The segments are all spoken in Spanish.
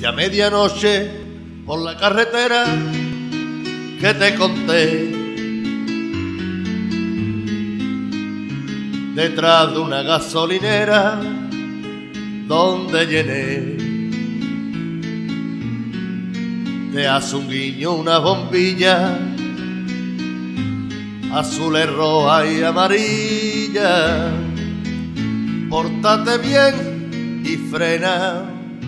a medianoche por la carretera que te conté, detrás de una gasolinera donde llené te hace un guiño una bombilla azules, roja y amarilla. Pórtate bien y frena.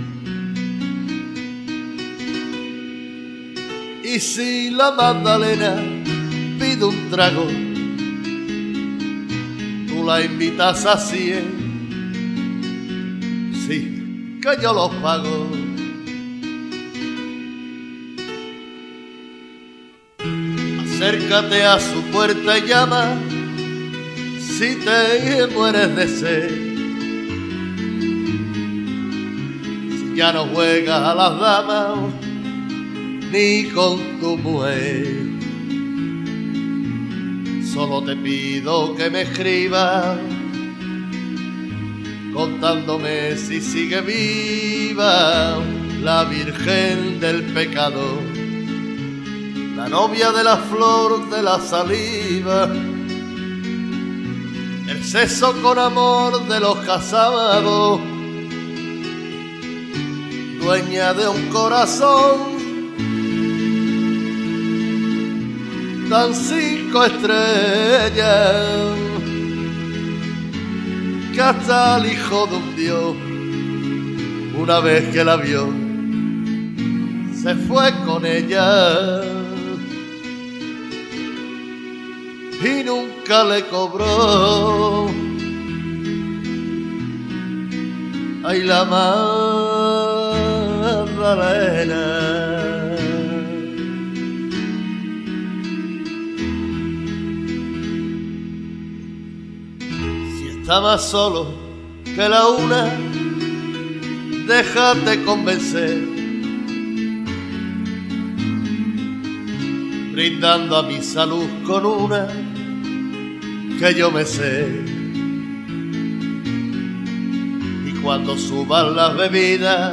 Y si la Magdalena pide un trago, tú la invitas a 100. Sí, que yo los pago. Acércate a su puerta y llama si te mueres de sed. Si ya no juegas a las damas ni con tu mujer, solo te pido que me escribas contándome si sigue viva la Virgen del Pecado, la novia de la flor de la saliva, el sexo con amor de los casados, dueña de un corazón tan 5 estrellas que hasta el hijo de un dios, una vez que la vio, se fue con ella y nunca le cobró. Ay, la Magdalena. Está más solo que la una, déjate convencer, brindando a mi salud con una que yo me sé. Y cuando suban las bebidas,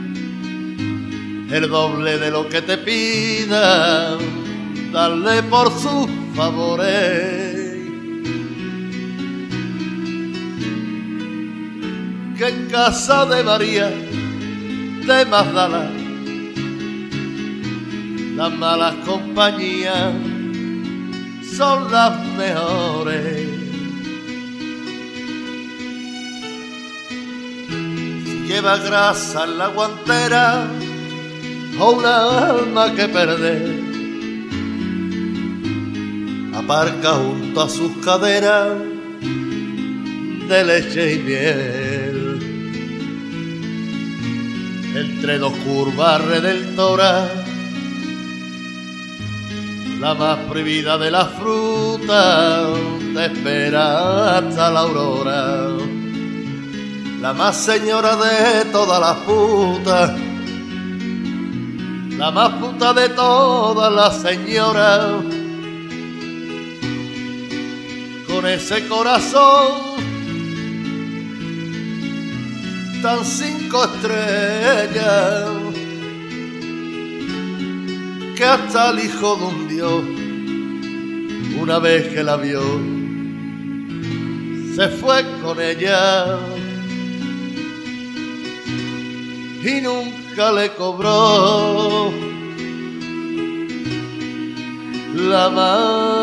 el doble de lo que te pidan, darle por sus favores. Que en casa de María de Magdala las malas compañías son las mejores. Si lleva grasa en la guantera o una alma que perder, aparca junto a sus caderas de leche y miel. Entre dos curvas redentoras, la más prohibida de las frutas te espera hasta la aurora. La más señora de todas las putas, la más puta de todas las señoras, con ese corazón tan 5 estrellas que hasta el hijo de un dios, una vez que la vio, se fue con ella y nunca le cobró la mano.